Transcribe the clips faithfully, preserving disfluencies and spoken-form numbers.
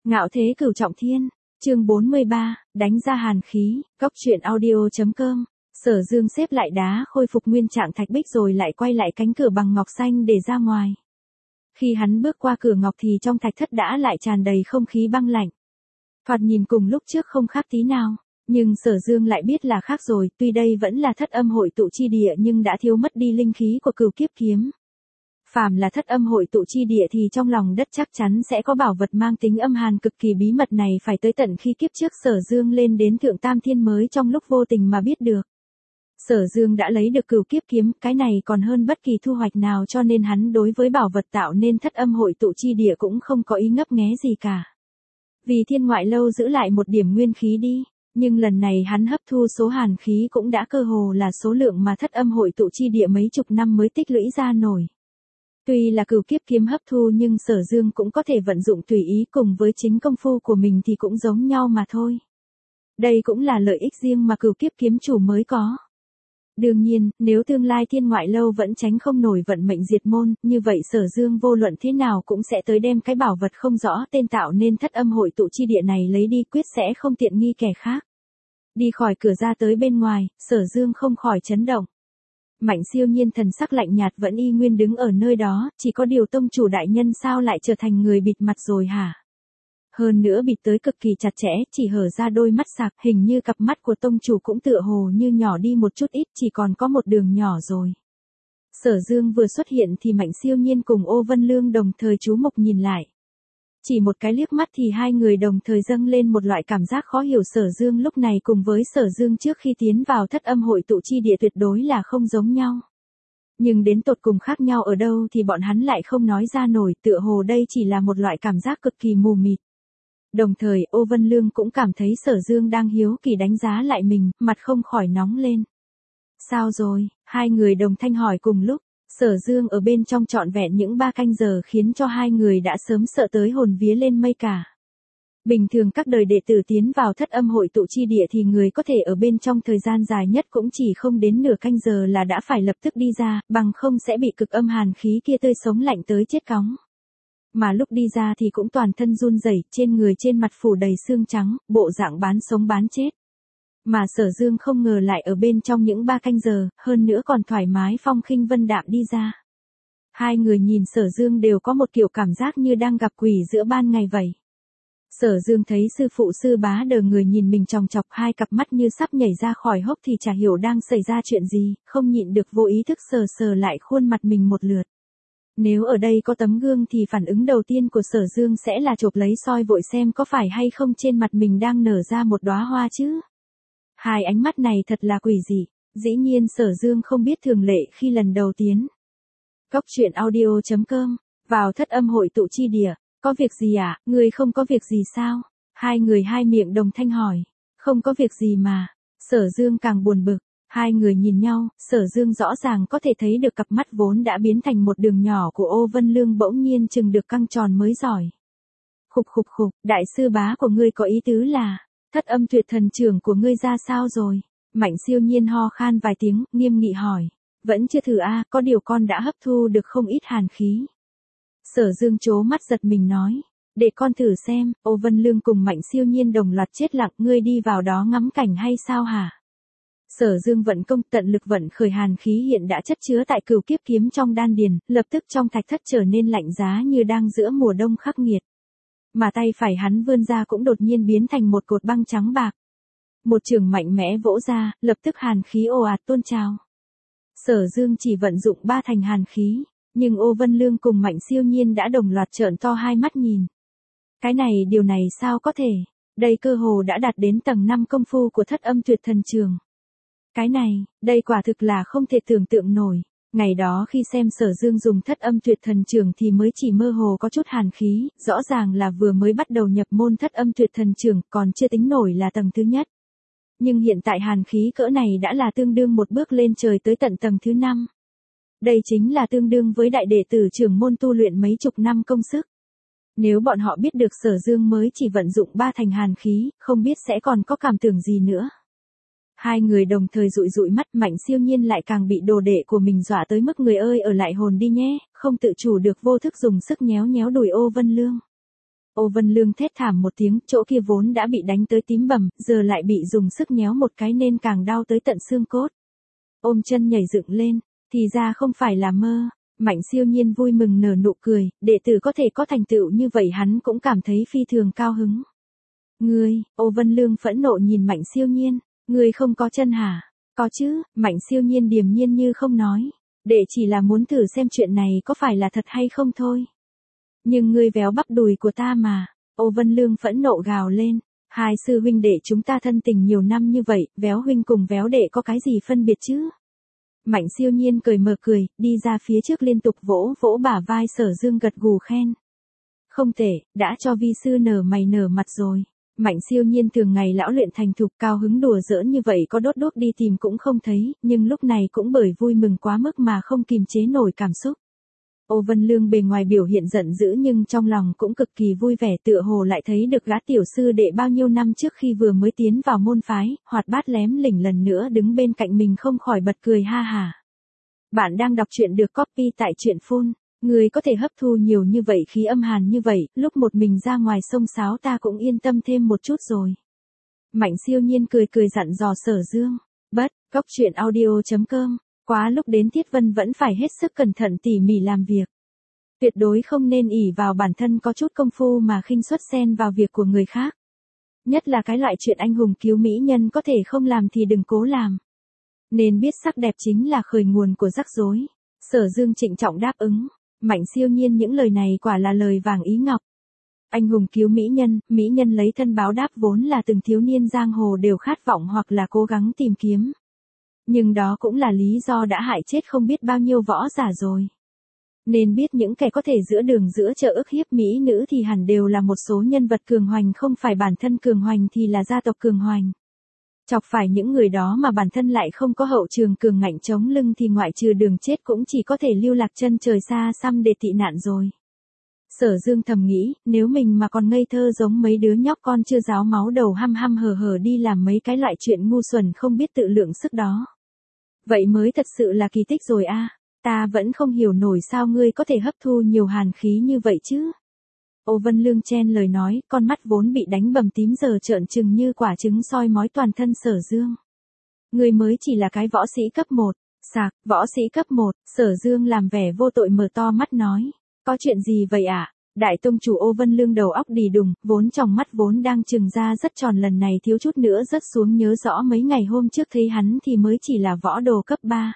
Ngạo thế cửu trọng thiên, chương bốn mươi ba, đánh ra hàn khí, góc truyện audio.com. Sở Dương xếp lại đá khôi phục nguyên trạng thạch bích rồi lại quay lại cánh cửa bằng ngọc xanh để ra ngoài. Khi hắn bước qua cửa ngọc thì trong thạch thất đã lại tràn đầy không khí băng lạnh. Thoạt nhìn cùng lúc trước không khác tí nào, nhưng Sở Dương lại biết là khác rồi, tuy đây vẫn là thất âm hội tụ chi địa nhưng đã thiếu mất đi linh khí của cửu kiếp kiếm. Phàm là thất âm hội tụ chi địa thì trong lòng đất chắc chắn sẽ có bảo vật mang tính âm hàn cực kỳ bí mật này, phải tới tận khi kiếp trước Sở Dương lên đến thượng tam thiên mới trong lúc vô tình mà biết được. Sở Dương đã lấy được cửu kiếp kiếm, cái này còn hơn bất kỳ thu hoạch nào, cho nên hắn đối với bảo vật tạo nên thất âm hội tụ chi địa cũng không có ý ngấp nghé gì cả. Vì thiên ngoại lâu giữ lại một điểm nguyên khí đi, nhưng lần này hắn hấp thu số hàn khí cũng đã cơ hồ là số lượng mà thất âm hội tụ chi địa mấy chục năm mới tích lũy ra nổi. Tuy là cửu kiếp kiếm hấp thu nhưng Sở Dương cũng có thể vận dụng tùy ý, cùng với chính công phu của mình thì cũng giống nhau mà thôi. Đây cũng là lợi ích riêng mà cửu kiếp kiếm chủ mới có. Đương nhiên, nếu tương lai thiên ngoại lâu vẫn tránh không nổi vận mệnh diệt môn, như vậy Sở Dương vô luận thế nào cũng sẽ tới đem cái bảo vật không rõ tên tạo nên thất âm hội tụ chi địa này lấy đi, quyết sẽ không tiện nghi kẻ khác. Đi khỏi cửa ra tới bên ngoài, Sở Dương không khỏi chấn động. Mạnh Siêu Nhiên thần sắc lạnh nhạt vẫn y nguyên đứng ở nơi đó, chỉ có điều tông chủ đại nhân sao lại trở thành người bịt mặt rồi hả? Hơn nữa bịt tới cực kỳ chặt chẽ, chỉ hở ra đôi mắt sạc, hình như cặp mắt của tông chủ cũng tựa hồ như nhỏ đi một chút ít, chỉ còn có một đường nhỏ rồi. Sở Dương vừa xuất hiện thì Mạnh Siêu Nhiên cùng Ô Vân Lương đồng thời chú mục nhìn lại. Chỉ một cái liếc mắt thì hai người đồng thời dâng lên một loại cảm giác khó hiểu. Sở Dương lúc này cùng với Sở Dương trước khi tiến vào thất âm hội tụ chi địa tuyệt đối là không giống nhau. Nhưng đến tột cùng khác nhau ở đâu thì bọn hắn lại không nói ra nổi, tựa hồ đây chỉ là một loại cảm giác cực kỳ mù mịt. Đồng thời Ô Vân Lương cũng cảm thấy Sở Dương đang hiếu kỳ đánh giá lại mình, mặt không khỏi nóng lên. Sao rồi? Hai người đồng thanh hỏi cùng lúc. Sở Dương ở bên trong trọn vẹn những ba canh giờ khiến cho hai người đã sớm sợ tới hồn vía lên mây cả. Bình thường các đời đệ tử tiến vào thất âm hội tụ chi địa thì người có thể ở bên trong thời gian dài nhất cũng chỉ không đến nửa canh giờ là đã phải lập tức đi ra, bằng không sẽ bị cực âm hàn khí kia tươi sống lạnh tới chết cóng. Mà lúc đi ra thì cũng toàn thân run rẩy, trên người trên mặt phủ đầy xương trắng, bộ dạng bán sống bán chết. Mà Sở Dương không ngờ lại ở bên trong những ba canh giờ, hơn nữa còn thoải mái phong khinh vân đạm đi ra. Hai người nhìn Sở Dương đều có một kiểu cảm giác như đang gặp quỷ giữa ban ngày vậy. Sở Dương thấy sư phụ sư bá đờ người nhìn mình chòng chọc, hai cặp mắt như sắp nhảy ra khỏi hốc thì chả hiểu đang xảy ra chuyện gì, không nhịn được vô ý thức sờ sờ lại khuôn mặt mình một lượt. Nếu ở đây có tấm gương thì phản ứng đầu tiên của Sở Dương sẽ là chộp lấy soi vội xem có phải hay không trên mặt mình đang nở ra một đóa hoa chứ. Hai ánh mắt này thật là quỷ dị, dĩ nhiên Sở Dương không biết thường lệ khi lần đầu tiến. Góc truyện audio.com, vào thất âm hội tụ chi địa, có việc gì à, người không có việc gì sao? Hai người hai miệng đồng thanh hỏi, không có việc gì mà. Sở Dương càng buồn bực, hai người nhìn nhau, Sở Dương rõ ràng có thể thấy được cặp mắt vốn đã biến thành một đường nhỏ của Ô Vân Lương bỗng nhiên chừng được căng tròn mới giỏi. Khục khục khục, đại sư bá của ngươi có ý tứ là, thất âm tuyệt thần trưởng của ngươi ra sao rồi? Mạnh Siêu Nhiên ho khan vài tiếng, nghiêm nghị hỏi. Vẫn chưa thử a, à, có điều con đã hấp thu được không ít hàn khí. Sở Dương trố mắt giật mình nói. Để con thử xem. Ô Vân Lương cùng Mạnh Siêu Nhiên đồng loạt chết lặng, ngươi đi vào đó ngắm cảnh hay sao hả? Sở Dương vận công tận lực vận khởi hàn khí hiện đã chất chứa tại cửu kiếp kiếm trong đan điền, lập tức trong thạch thất trở nên lạnh giá như đang giữa mùa đông khắc nghiệt. Mà tay phải hắn vươn ra cũng đột nhiên biến thành một cột băng trắng bạc. Một trường mạnh mẽ vỗ ra, lập tức hàn khí ồ ạt tuôn trào. Sở Dương chỉ vận dụng ba thành hàn khí, nhưng Ô Vân Lương cùng Mạnh Siêu Nhiên đã đồng loạt trợn to hai mắt nhìn. Cái này điều này sao có thể, đây cơ hồ đã đạt đến tầng năm công phu của thất âm tuyệt thần trường. Cái này, đây quả thực là không thể tưởng tượng nổi. Ngày đó khi xem Sở Dương dùng thất âm tuyệt thần trường thì mới chỉ mơ hồ có chút hàn khí, rõ ràng là vừa mới bắt đầu nhập môn thất âm tuyệt thần trường, còn chưa tính nổi là tầng thứ nhất. Nhưng hiện tại hàn khí cỡ này đã là tương đương một bước lên trời tới tận tầng thứ năm. Đây chính là tương đương với đại đệ tử trưởng môn tu luyện mấy chục năm công sức. Nếu bọn họ biết được Sở Dương mới chỉ vận dụng ba thành hàn khí, không biết sẽ còn có cảm tưởng gì nữa. Hai người đồng thời dụi dụi mắt, Mạnh Siêu Nhiên lại càng bị đồ đệ của mình dọa tới mức người ơi ở lại hồn đi nhé, không tự chủ được vô thức dùng sức nhéo nhéo đùi Ô Vân Lương. Ô Vân Lương thét thảm một tiếng, chỗ kia vốn đã bị đánh tới tím bầm, giờ lại bị dùng sức nhéo một cái nên càng đau tới tận xương cốt. Ôm chân nhảy dựng lên, thì ra không phải là mơ. Mạnh Siêu Nhiên vui mừng nở nụ cười, đệ tử có thể có thành tựu như vậy hắn cũng cảm thấy phi thường cao hứng. Ngươi, Ô Vân Lương phẫn nộ nhìn Mạnh Siêu Nhiên, ngươi không có chân hả? Có chứ, Mạnh Siêu Nhiên điềm nhiên như không nói. Đệ chỉ là muốn thử xem chuyện này có phải là thật hay không thôi. Nhưng ngươi véo bắp đùi của ta mà. Ô Vân Lương phẫn nộ gào lên. Hai sư huynh đệ chúng ta thân tình nhiều năm như vậy, véo huynh cùng véo đệ có cái gì phân biệt chứ? Mạnh Siêu Nhiên cười mờ cười, đi ra phía trước liên tục vỗ vỗ bả vai Sở Dương gật gù khen. Không thể, đã cho vi sư nở mày nở mặt rồi. Mạnh Siêu Nhiên thường ngày lão luyện thành thục cao hứng đùa giỡn như vậy có đốt đốt đi tìm cũng không thấy, nhưng lúc này cũng bởi vui mừng quá mức mà không kìm chế nổi cảm xúc. Ô Vân Lương bề ngoài biểu hiện giận dữ nhưng trong lòng cũng cực kỳ vui vẻ, tựa hồ lại thấy được gã tiểu sư đệ bao nhiêu năm trước khi vừa mới tiến vào môn phái, hoạt bát lém lỉnh lần nữa đứng bên cạnh mình không khỏi bật cười ha hả. Bạn đang đọc truyện được copy tại truyện phone. Người có thể hấp thu nhiều như vậy khí âm hàn như vậy, lúc một mình ra ngoài sông sáo ta cũng yên tâm thêm một chút rồi. Mạnh Siêu Nhiên cười cười dặn dò Sở Dương. Bất, góc truyện audio chấm com. Quá lúc đến Tiết Vân vẫn phải hết sức cẩn thận tỉ mỉ làm việc. Tuyệt đối không nên ỷ vào bản thân có chút công phu mà khinh suất xen vào việc của người khác. Nhất là cái loại chuyện anh hùng cứu mỹ nhân có thể không làm thì đừng cố làm. Nên biết sắc đẹp chính là khởi nguồn của rắc rối. Sở Dương trịnh trọng đáp ứng. Mạnh Siêu Nhiên những lời này quả là lời vàng ý ngọc. Anh hùng cứu mỹ nhân, mỹ nhân lấy thân báo đáp vốn là từng thiếu niên giang hồ đều khát vọng hoặc là cố gắng tìm kiếm. Nhưng đó cũng là lý do đã hại chết không biết bao nhiêu võ giả rồi. Nên biết những kẻ có thể giữa đường giữa chợ ức hiếp mỹ nữ thì hẳn đều là một số nhân vật cường hoành, không phải bản thân cường hoành thì là gia tộc cường hoành. Chọc phải những người đó mà bản thân lại không có hậu trường cường ngạnh chống lưng thì ngoại trừ đường chết cũng chỉ có thể lưu lạc chân trời xa xăm để tị nạn rồi. Sở Dương thầm nghĩ, nếu mình mà còn ngây thơ giống mấy đứa nhóc con chưa ráo máu đầu hăm hăm hờ hờ đi làm mấy cái loại chuyện ngu xuẩn không biết tự lượng sức đó. Vậy mới thật sự là kỳ tích rồi a. Ta vẫn không hiểu nổi sao ngươi có thể hấp thu nhiều hàn khí như vậy chứ. Ô Vân Lương chen lời nói, con mắt vốn bị đánh bầm tím giờ trợn trừng như quả trứng soi mói toàn thân Sở Dương. Ngươi mới chỉ là cái võ sĩ cấp một, sạc, võ sĩ cấp một, Sở Dương làm vẻ vô tội mở to mắt nói. Có chuyện gì vậy ạ? À? Đại tông chủ Ô Vân Lương đầu óc đì đùng, vốn trong mắt vốn đang trừng ra rất tròn lần này thiếu chút nữa rớt xuống, nhớ rõ mấy ngày hôm trước thấy hắn thì mới chỉ là võ đồ cấp ba.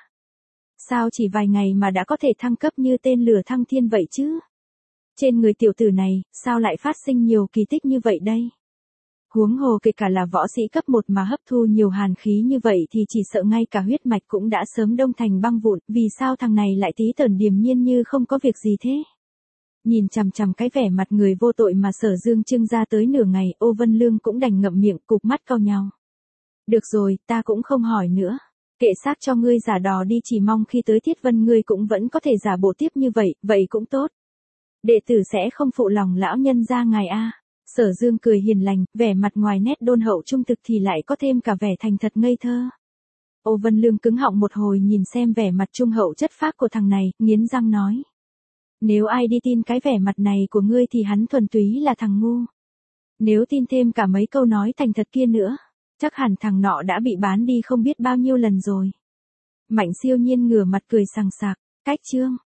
Sao chỉ vài ngày mà đã có thể thăng cấp như tên lửa thăng thiên vậy chứ? Trên người tiểu tử này, sao lại phát sinh nhiều kỳ tích như vậy đây? Huống hồ kể cả là võ sĩ cấp một mà hấp thu nhiều hàn khí như vậy thì chỉ sợ ngay cả huyết mạch cũng đã sớm đông thành băng vụn, vì sao thằng này lại tí tởn điềm nhiên như không có việc gì thế? Nhìn chằm chằm cái vẻ mặt người vô tội mà Sở Dương trưng ra tới nửa ngày, Ô Vân Lương cũng đành ngậm miệng, cụp mắt cau nhau. Được rồi, ta cũng không hỏi nữa. Kệ xác cho ngươi giả đò đi, chỉ mong khi tới Thiết Vân ngươi cũng vẫn có thể giả bộ tiếp như vậy, vậy cũng tốt. Đệ tử sẽ không phụ lòng lão nhân gia ngài a. Sở Dương cười hiền lành, vẻ mặt ngoài nét đôn hậu trung thực thì lại có thêm cả vẻ thành thật ngây thơ. Ô Vân Lương cứng họng một hồi nhìn xem vẻ mặt trung hậu chất phác của thằng này, nghiến răng nói. Nếu ai đi tin cái vẻ mặt này của ngươi thì hắn thuần túy là thằng ngu. Nếu tin thêm cả mấy câu nói thành thật kia nữa, chắc hẳn thằng nọ đã bị bán đi không biết bao nhiêu lần rồi. Mạnh Siêu Nhiên ngửa mặt cười sằng sặc, cách chương.